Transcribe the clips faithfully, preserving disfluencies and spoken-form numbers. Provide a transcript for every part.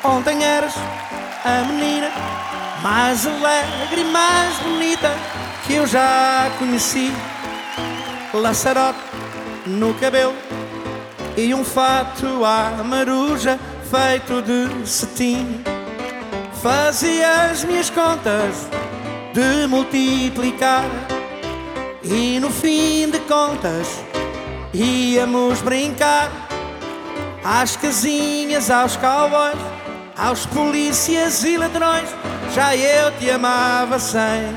Ontem eras a menina mais alegre e mais bonita que eu já conheci. Laçarote no cabelo e um fato à maruja feito de cetim. Fazia as minhas contas de multiplicar e no fim de contas íamos brincar às casinhas, aos cowboys, aos polícias e ladrões. Já eu te amava sem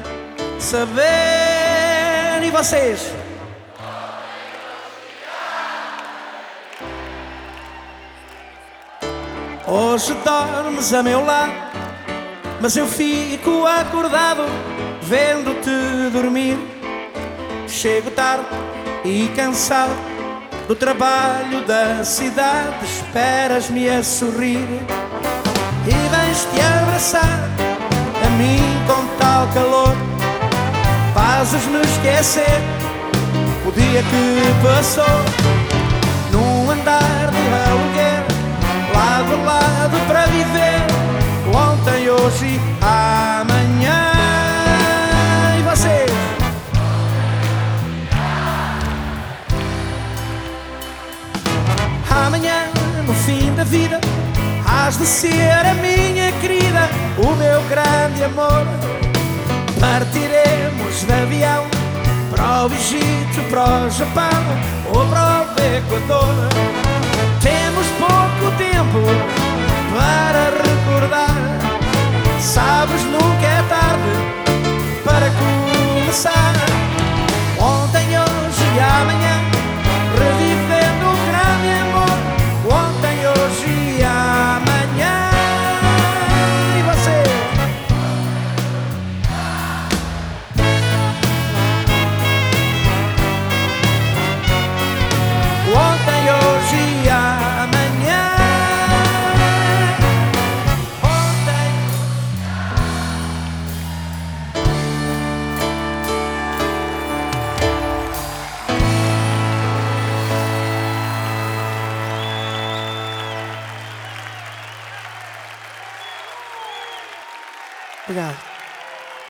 saber. E vocês? Hoje dormes a meu lado, mas eu fico acordado vendo-te dormir. Chego tarde e cansado do trabalho da cidade, esperas-me a sorrir e vens-te abraçar a mim com tal calor. Fazes-me esquecer o dia que passou num andar de aluguer, lado a lado para viver ontem, hoje e amanhã. E vocês? Amanhã, no fim da vida, hás de ser a minha querida, o meu grande amor. Partiremos de avião para o Egito, para o Japão ou para o Equador. Temos pouco tempo para recordar, sabes, nunca é tarde para começar. Ontem, hoje e amanhã, revivendo o grande amor. Ontem, hoje e amanhã. E você? Ontem, hoje e amanhã. Ontem. Obrigado.